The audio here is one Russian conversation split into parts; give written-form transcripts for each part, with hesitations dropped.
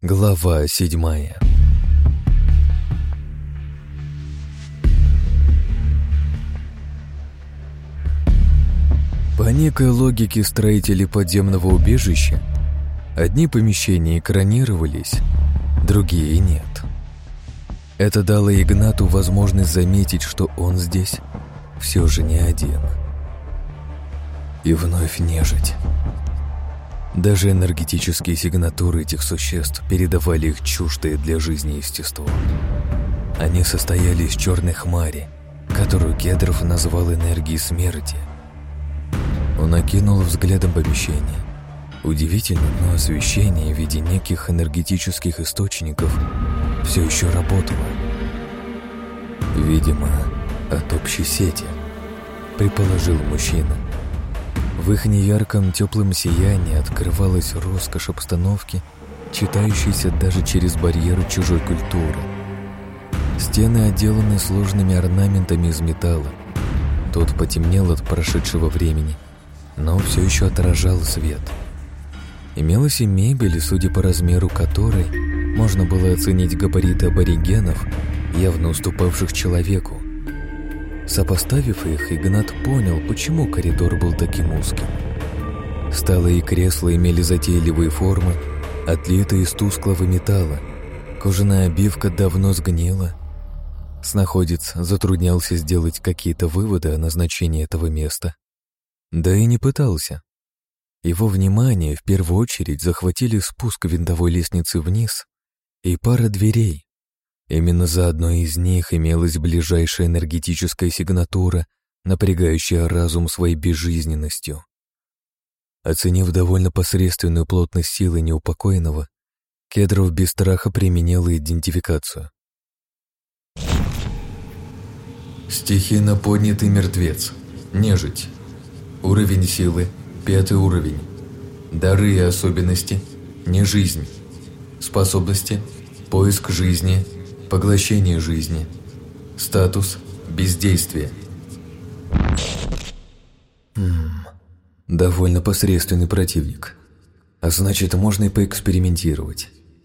Глава 7. По некой логике строителей подземного убежища, одни помещения экранировались, другие нет. Это дало Игнату возможность заметить, что он здесь все же не один. И вновь нежить. Даже энергетические сигнатуры этих существ передавали их чуждое для жизни естество. Они состояли из черной хмари, которую Кедров назвал энергией смерти. Он окинул взглядом помещение. Удивительно, но освещение в виде неких энергетических источников все еще работало. Видимо, от общей сети, предположил мужчина. В их неярком теплом сиянии открывалась роскошь обстановки, читающейся даже через барьеры чужой культуры. Стены отделаны сложными орнаментами из металла. Тот потемнел от прошедшего времени, но все еще отражал свет. Имелась и мебель, судя по размеру которой можно было оценить габариты аборигенов, явно уступавших человеку. Сопоставив их, Игнат понял, почему коридор был таким узким. Столы и кресла имели затейливые формы, отлитые из тусклого металла. Кожаная обивка давно сгнила. Снаходец затруднялся сделать какие-то выводы о назначении этого места. Да и не пытался. Его внимание в первую очередь захватили спуск винтовой лестницы вниз и пара дверей. Именно за одной из них имелась ближайшая энергетическая сигнатура, напрягающая разум своей безжизненностью. Оценив довольно посредственную плотность силы неупокоенного, Кедров без страха применил идентификацию. Стихийно поднятый мертвец. Нежить. Уровень силы 5 уровень. Дары и особенности не жизнь. Способности поиск жизни, поглощение жизни. Статус бездействие. Довольно посредственный противник. А значит, можно и поэкспериментировать.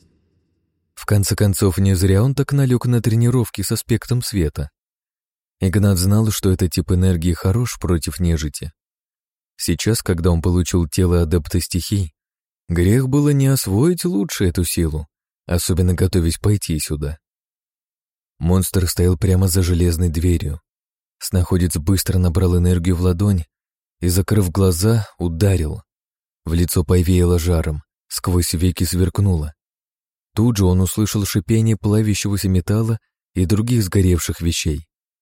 В конце концов, не зря он так налег на тренировки с аспектом света. Игнат знал, что этот тип энергии хорош против нежити. Сейчас, когда он получил тело адепта стихий, грех было не освоить лучше эту силу, особенно готовясь пойти сюда. Монстр стоял прямо за железной дверью. Снаходец быстро набрал энергию в ладонь и, закрыв глаза, ударил. В лицо повеяло жаром, сквозь веки сверкнуло. Тут же он услышал шипение плавящегося металла и других сгоревших вещей.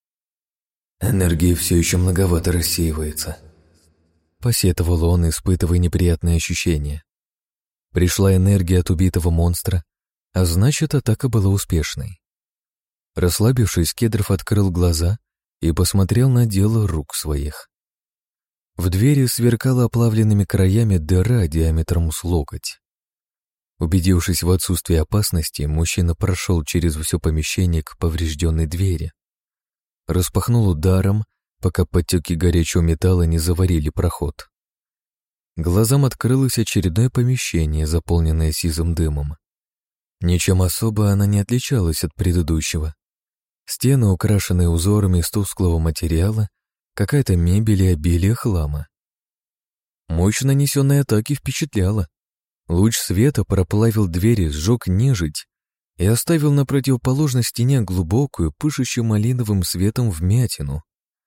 Энергии все еще многовато рассеивается. Посетовал он, испытывая неприятные ощущения. Пришла энергия от убитого монстра, а значит, атака была успешной. Расслабившись, Кедров открыл глаза и посмотрел на дело рук своих. В двери сверкала оплавленными краями дыра диаметром с локоть. Убедившись в отсутствии опасности, мужчина прошел через все помещение к поврежденной двери. Распахнул ударом, пока потеки горячего металла не заварили проход. Глазам открылось очередное помещение, заполненное сизым дымом. Ничем особо она не отличалась от предыдущего. Стены, украшенные узорами из тусклого материала, какая-то мебель и обилие хлама. Мощь нанесенной атаки впечатляла. Луч света проплавил двери, сжег нежить и оставил на противоположной стене глубокую, пышущую малиновым светом вмятину.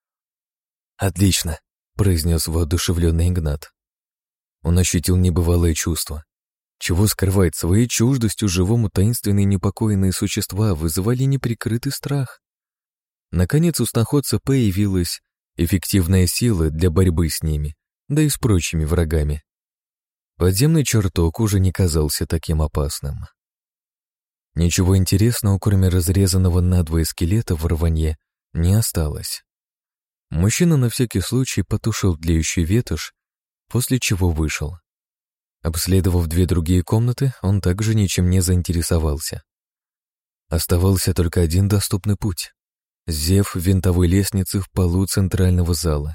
«Отлично», — произнес воодушевленный Игнат. Он ощутил небывалое чувство. Чего скрывать, своей чуждостью живому таинственные непокоенные существа вызывали неприкрытый страх. Наконец у сноходца появилась эффективная сила для борьбы с ними, да и с прочими врагами. Подземный чертог уже не казался таким опасным. Ничего интересного, кроме разрезанного надвое скелета в рванье, не осталось. Мужчина на всякий случай потушил тлеющую ветошь, после чего вышел. Обследовав 2 другие комнаты, он также ничем не заинтересовался. Оставался только один доступный путь — зев винтовой лестницы в полу центрального зала.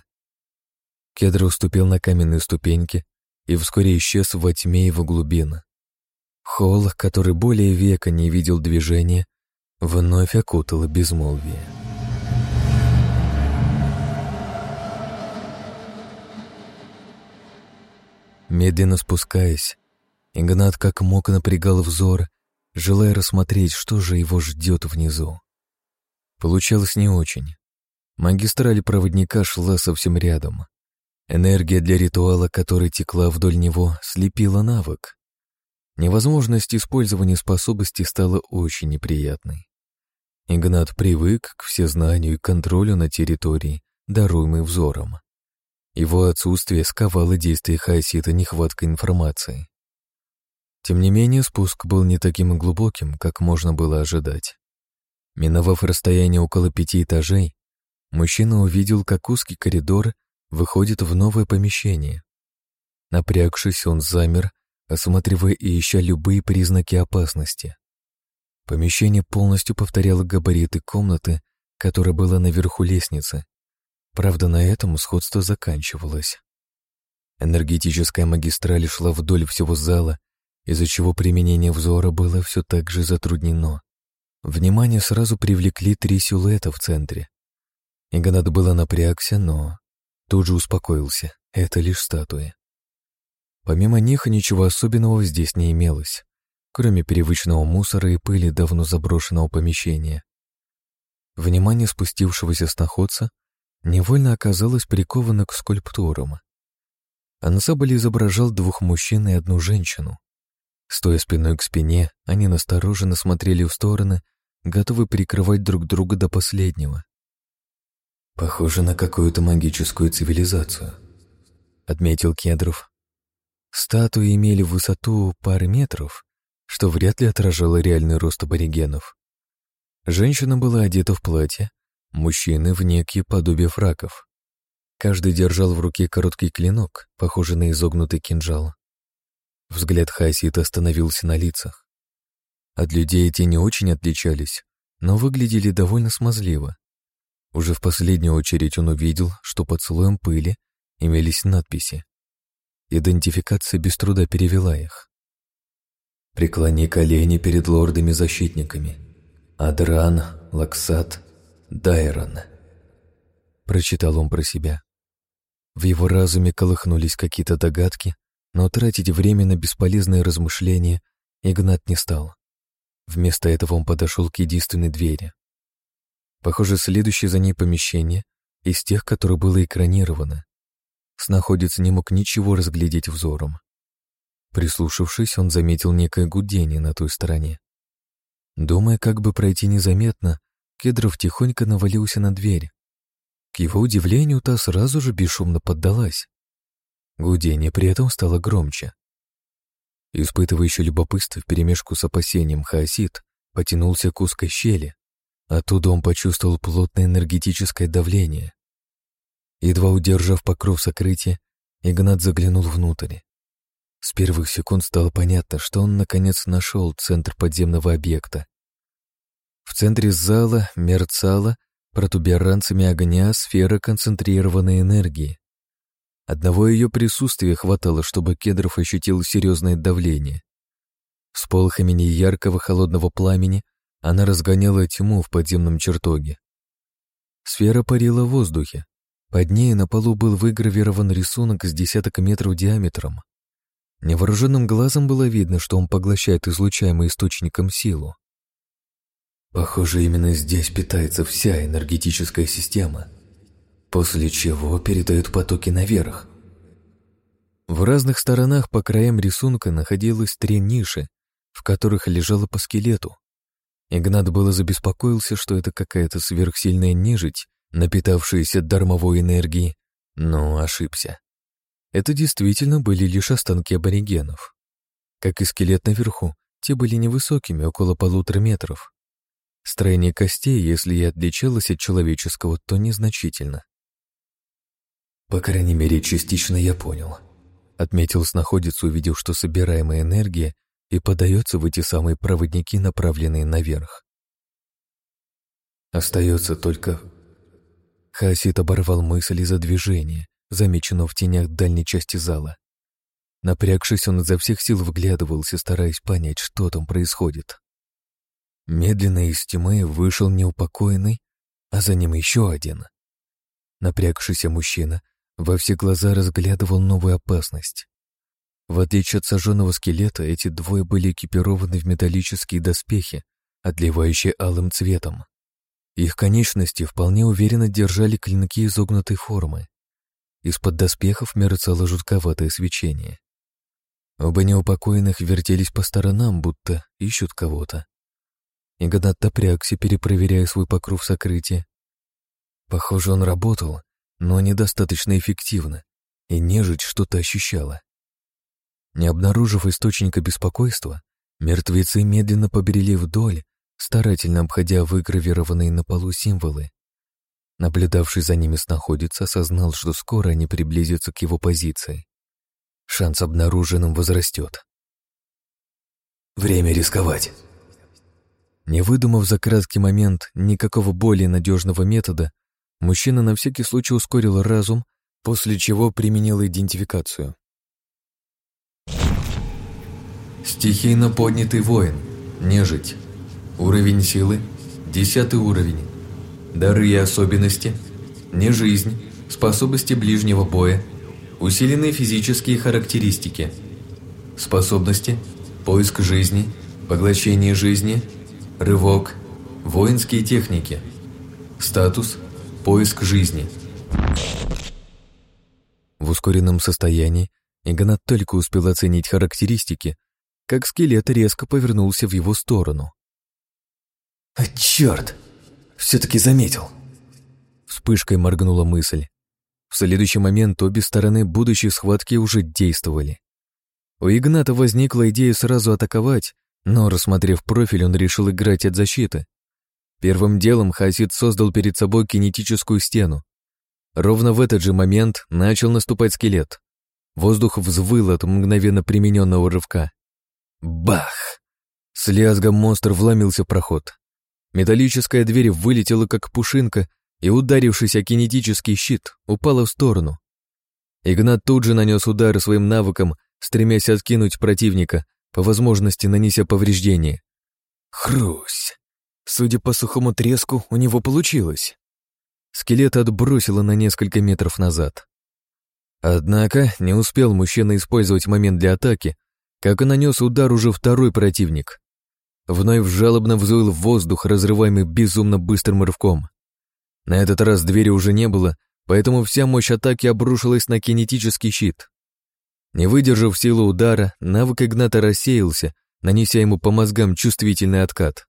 Кедров ступил на каменные ступеньки и вскоре исчез во тьме его глубин. Холл, который более века не видел движения, вновь окутало безмолвие. Медленно спускаясь, Игнат как мог напрягал взор, желая рассмотреть, что же его ждет внизу. Получалось не очень. Магистраль проводника шла совсем рядом. Энергия для ритуала, которая текла вдоль него, слепила навык. Невозможность использования способности стала очень неприятной. Игнат привык к всезнанию и контролю на территории, даруемой взором. Его отсутствие сковало действия Хаосита нехваткой информации. Тем не менее, спуск был не таким глубоким, как можно было ожидать. Миновав расстояние около 5 этажей, мужчина увидел, как узкий коридор выходит в новое помещение. Напрягшись, он замер, осматривая и ища любые признаки опасности. Помещение полностью повторяло габариты комнаты, которая была наверху лестницы. Правда, на этом сходство заканчивалось. Энергетическая магистраль шла вдоль всего зала, из-за чего применение взора было все так же затруднено. Внимание сразу привлекли 3 силуэта в центре. Игнат было напрягся, но тут же успокоился. Это лишь статуи. Помимо них ничего особенного здесь не имелось, кроме привычного мусора и пыли давно заброшенного помещения. Внимание спустившегося сноходца невольно оказалось приковано к скульптурам. Ансамбль изображал 2 мужчин и 1 женщину. Стоя спиной к спине, они настороженно смотрели в стороны, готовы прикрывать друг друга до последнего. «Похоже на какую-то магическую цивилизацию», — отметил Кедров. Статуи имели высоту пары метров, что вряд ли отражало реальный рост аборигенов. Женщина была одета в платье, мужчины в некие подобие фраков. Каждый держал в руке короткий клинок, похожий на изогнутый кинжал. Взгляд Хаосита остановился на лицах. От людей эти не очень отличались, но выглядели довольно смазливо. Уже в последнюю очередь он увидел, что под слоем пыли имелись надписи. Идентификация без труда перевела их. «Преклони колени перед лордами-защитниками. Адран, Лаксат, Дайрон», — прочитал он про себя. В его разуме колыхнулись какие-то догадки, но тратить время на бесполезные размышления Игнат не стал. Вместо этого он подошел к единственной двери. Похоже, следующее за ней помещение из тех, которое было экранировано. Снаходец не мог ничего разглядеть взором. Прислушавшись, он заметил некое гудение на той стороне. Думая, как бы пройти незаметно, Кедров тихонько навалился на дверь. К его удивлению, та сразу же бесшумно поддалась. Гудение при этом стало громче. Испытывая еще любопытство вперемешку с опасением, Хаосит потянулся к узкой щели. Оттуда он почувствовал плотное энергетическое давление. Едва удержав покров сокрытия, Игнат заглянул внутрь. С первых секунд стало понятно, что он наконец нашел центр подземного объекта. В центре зала мерцала протуберанцами огня сфера концентрированной энергии. Одного ее присутствия хватало, чтобы Кедров ощутил серьезное давление. Всполохами неяркого холодного пламени она разгоняла тьму в подземном чертоге. Сфера парила в воздухе. Под ней на полу был выгравирован рисунок с 10 метров диаметром. Невооруженным глазом было видно, что он поглощает излучаемый источником силу. Похоже, именно здесь питается вся энергетическая система, после чего передают потоки наверх. В разных сторонах по краям рисунка находилось 3 ниши, в которых лежало по скелету. Игнат было забеспокоился, что это какая-то сверхсильная нежить, напитавшаяся дармовой энергией, но ошибся. Это действительно были лишь останки аборигенов. Как и скелет наверху, те были невысокими, около 1,5 метров. Строение костей, если и отличалось от человеческого, то незначительно. «По крайней мере, частично я понял», — отметил снаходец, увидев, что собираемая энергия и подается в эти самые проводники, направленные наверх. Остается только... Хаосит оборвал мысль из-за движения, замеченного в тенях дальней части зала. Напрягшись, он изо всех сил вглядывался, стараясь понять, что там происходит. Медленно из тьмы вышел неупокоенный, а за ним еще один. Напрягшийся мужчина во все глаза разглядывал новую опасность. В отличие от сожженного скелета, эти двое были экипированы в металлические доспехи, отливающие алым цветом. Их конечности вполне уверенно держали клинки изогнутой формы. Из-под доспехов мерцало жутковатое свечение. Оба неупокоенных вертелись по сторонам, будто ищут кого-то. Игнат напрягся, перепроверяя свой покров сокрытия. Похоже, он работал, но недостаточно эффективно, и нежить что-то ощущала. Не обнаружив источника беспокойства, мертвецы медленно побрели вдоль, старательно обходя выгравированные на полу символы. Наблюдавший за ними снаходец осознал, что скоро они приблизятся к его позиции. Шанс обнаруженным возрастет. Время рисковать. Не выдумав за краткий момент никакого более надежного метода, мужчина на всякий случай ускорил разум, после чего применил идентификацию. Стихийно поднятый воин. Нежить. Уровень силы. 10 уровень. Дары и особенности. Не жизнь. Способности ближнего боя. Усиленные физические характеристики. Способности. Поиск жизни. Поглощение жизни. Рывок. Воинские техники. Статус. Поиск жизни. В ускоренном состоянии Игнат только успел оценить характеристики, как скелет резко повернулся в его сторону. Черт! Все-таки заметил. Вспышкой моргнула мысль. В следующий момент обе стороны будущей схватки уже действовали. У Игната возникла идея сразу атаковать, но, рассмотрев профиль, он решил играть от защиты. Первым делом Хасид создал перед собой кинетическую стену. Ровно в этот же момент начал наступать скелет. Воздух взвыл от мгновенно примененного рывка. Бах! С лязгом монстр вломился в проход. Металлическая дверь вылетела как пушинка и, ударившись о кинетический щит, упала в сторону. Игнат тут же нанес удар своим навыком, стремясь откинуть противника, по возможности нанеся повреждение. Хрусь! Судя по сухому треску, у него получилось. Скелет отбросило на несколько метров назад. Однако не успел мужчина использовать момент для атаки, как и нанес удар уже второй противник. Вновь жалобно взвыл в воздух, разрываемый безумно быстрым рывком. На этот раз двери уже не было, поэтому вся мощь атаки обрушилась на кинетический щит. Не выдержав силу удара, навык Игната рассеялся, нанеся ему по мозгам чувствительный откат.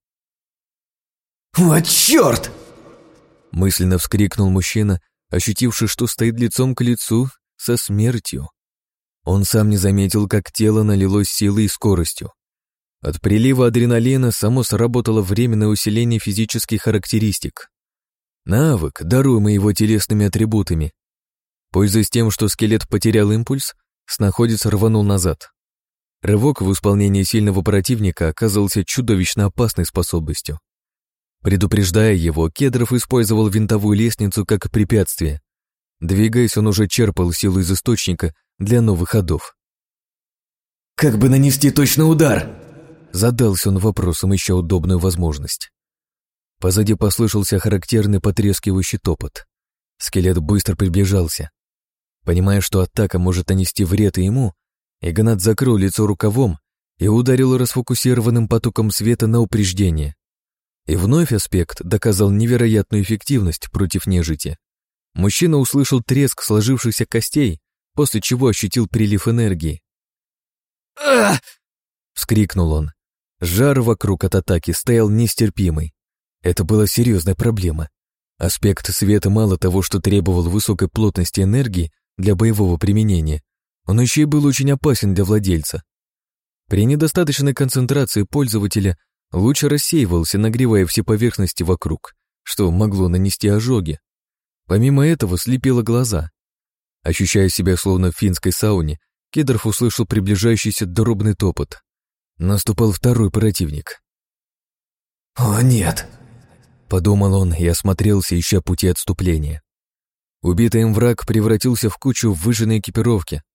«О, черт!» Мысленно вскрикнул мужчина, ощутивший, что стоит лицом к лицу со смертью. Он сам не заметил, как тело налилось силой и скоростью. От прилива адреналина само сработало временное усиление физических характеристик. Навык, даруемый его телесными атрибутами. Пользуясь тем, что скелет потерял импульс, снаходец рванул назад. Рывок в исполнении сильного противника оказался чудовищно опасной способностью. Предупреждая его, Кедров использовал винтовую лестницу как препятствие. Двигаясь, он уже черпал силу из источника для новых ходов. «Как бы нанести точный удар?» Задался он вопросом, ища удобную возможность. Позади послышался характерный потрескивающий топот. Скелет быстро приближался. Понимая, что атака может нанести вред и ему, Игнат закрыл лицо рукавом и ударил расфокусированным потоком света на упреждение. И вновь аспект доказал невероятную эффективность против нежити. Мужчина услышал треск сложившихся костей, после чего ощутил прилив энергии. «Ах!» — вскрикнул он. Жар вокруг от атаки стоял нестерпимый. Это была серьезная проблема. Аспект света мало того, что требовал высокой плотности энергии для боевого применения, он еще и был очень опасен для владельца. При недостаточной концентрации пользователя луч рассеивался, нагревая все поверхности вокруг, что могло нанести ожоги. Помимо этого слепило глаза. Ощущая себя словно в финской сауне, Кедров услышал приближающийся дробный топот. Наступал второй противник. «О, нет!» — подумал он и осмотрелся, ища пути отступления. Убитый им враг превратился в кучу выжженной экипировки.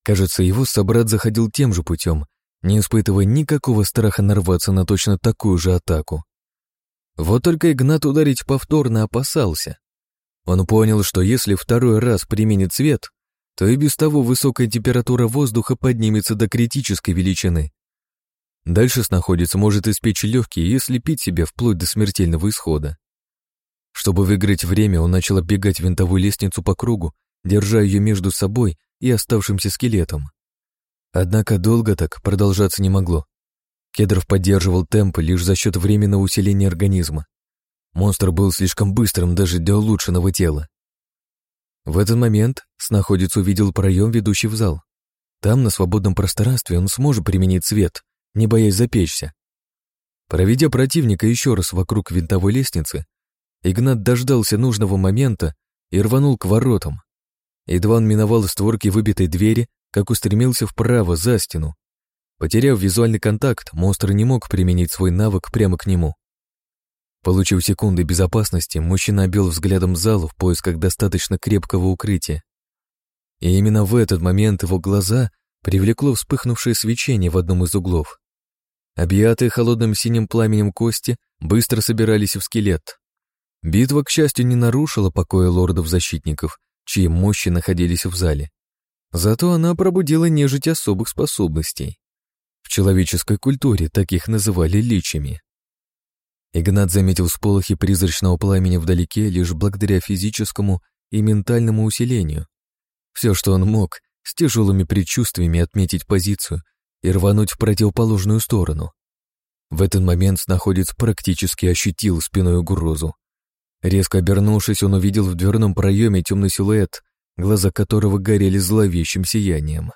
Кажется, его собрат заходил тем же путем, не испытывая никакого страха нарваться на точно такую же атаку. Вот только Игнат ударить повторно опасался. Он понял, что если второй раз применит свет, то и без того высокая температура воздуха поднимется до критической величины. Дальше снаходец может испечь легкие и слепить себя вплоть до смертельного исхода. Чтобы выиграть время, он начал оббегать винтовую лестницу по кругу, держа ее между собой и оставшимся скелетом. Однако долго так продолжаться не могло. Кедров поддерживал темп лишь за счет временного усиления организма. Монстр был слишком быстрым даже для улучшенного тела. В этот момент снаходец увидел проем, ведущий в зал. Там, на свободном пространстве, он сможет применить свет, не боясь запечься. Проведя противника еще раз вокруг винтовой лестницы, Игнат дождался нужного момента и рванул к воротам. Едва он миновал створки выбитой двери, как устремился вправо, за стену. Потеряв визуальный контакт, монстр не мог применить свой навык прямо к нему. Получив секунды безопасности, мужчина обвел взглядом зал в поисках достаточно крепкого укрытия. И именно в этот момент его глаза привлекло вспыхнувшее свечение в одном из углов. Объятые холодным синим пламенем кости быстро собирались в скелет. Битва, к счастью, не нарушила покоя лордов-защитников, чьи мощи находились в зале. Зато она пробудила нежить особых способностей. В человеческой культуре таких называли личами. Игнат заметил всполохи призрачного пламени вдалеке лишь благодаря физическому и ментальному усилению. Все, что он мог, с тяжелыми предчувствиями отметить позицию и рвануть в противоположную сторону. В этот момент снаходец практически ощутил спиной угрозу. Резко обернувшись, он увидел в дверном проеме темный силуэт, глаза которого горели зловещим сиянием.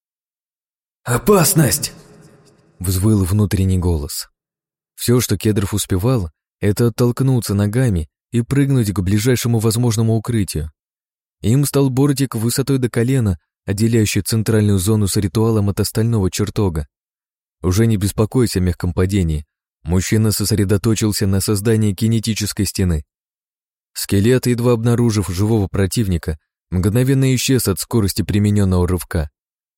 «Опасность!» — взвыл внутренний голос. Все, что Кедров успевал, это оттолкнуться ногами и прыгнуть к ближайшему возможному укрытию. Им стал бортик высотой до колена, отделяющий центральную зону с ритуалом от остального чертога. Уже не беспокоясь о мягком падении, мужчина сосредоточился на создании кинетической стены. Скелет, едва обнаружив живого противника, мгновенно исчез от скорости примененного рывка.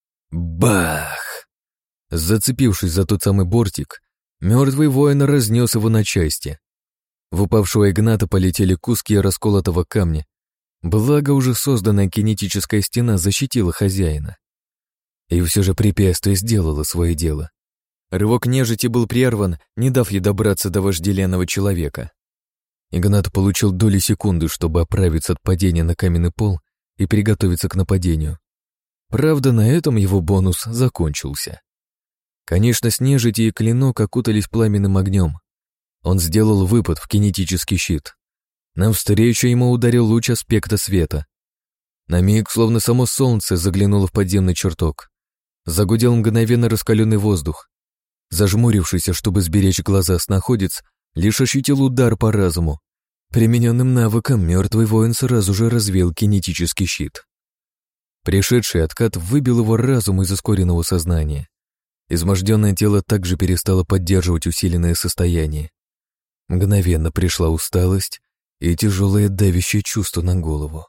Бах! Зацепившись за тот самый бортик, мертвый воин разнес его на части. В упавшего Игната полетели куски расколотого камня. Благо, уже созданная кинетическая стена защитила хозяина. И все же препятствие сделало свое дело. Рывок нежити был прерван, не дав ей добраться до вожделенного человека. Игнат получил доли секунды, чтобы оправиться от падения на каменный пол и приготовиться к нападению. Правда, на этом его бонус закончился. Конечно, с нежити и клинок окутались пламенным огнем. Он сделал выпад в кинетический щит. Навстречу ему ударил луч аспекта света. На миг, словно само солнце, заглянуло в подземный чертог. Загудел мгновенно раскаленный воздух. Зажмурившийся, чтобы сберечь глаза, снаходец лишь ощутил удар по разуму. Примененным навыком мертвый воин сразу же развеял кинетический щит. Пришедший откат выбил его разум из ускоренного сознания. Изможденное тело также перестало поддерживать усиленное состояние. Мгновенно пришла усталость и тяжелое давящее чувство на голову.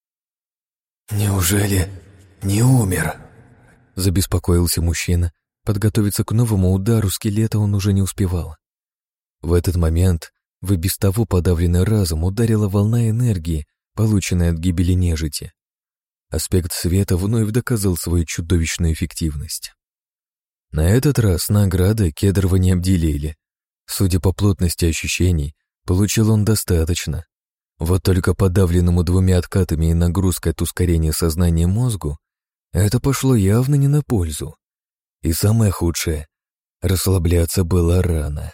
«Неужели не умер?» — забеспокоился мужчина. Подготовиться к новому удару скелета он уже не успевал. В этот момент в и без того подавленный разум ударила волна энергии, полученная от гибели нежити. Аспект света вновь доказал свою чудовищную эффективность. На этот раз награды Кедрова не обделили. Судя по плотности ощущений, получил он достаточно. Вот только подавленному двумя откатами и нагрузкой от ускорения сознания мозгу это пошло явно не на пользу. И самое худшее — расслабляться было рано.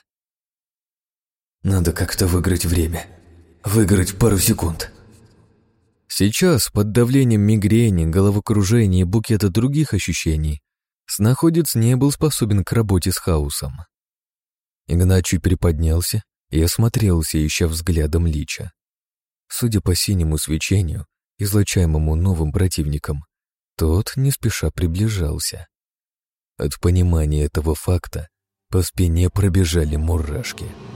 «Надо как-то выиграть время. Выиграть пару секунд». Сейчас, под давлением мигрени, головокружения и букета других ощущений, снаходец не был способен к работе с хаосом. Игнат чуть приподнялся и осмотрелся, ища взглядом лича. Судя по синему свечению, излучаемому новым противником, тот не спеша приближался. От понимания этого факта по спине пробежали мурашки.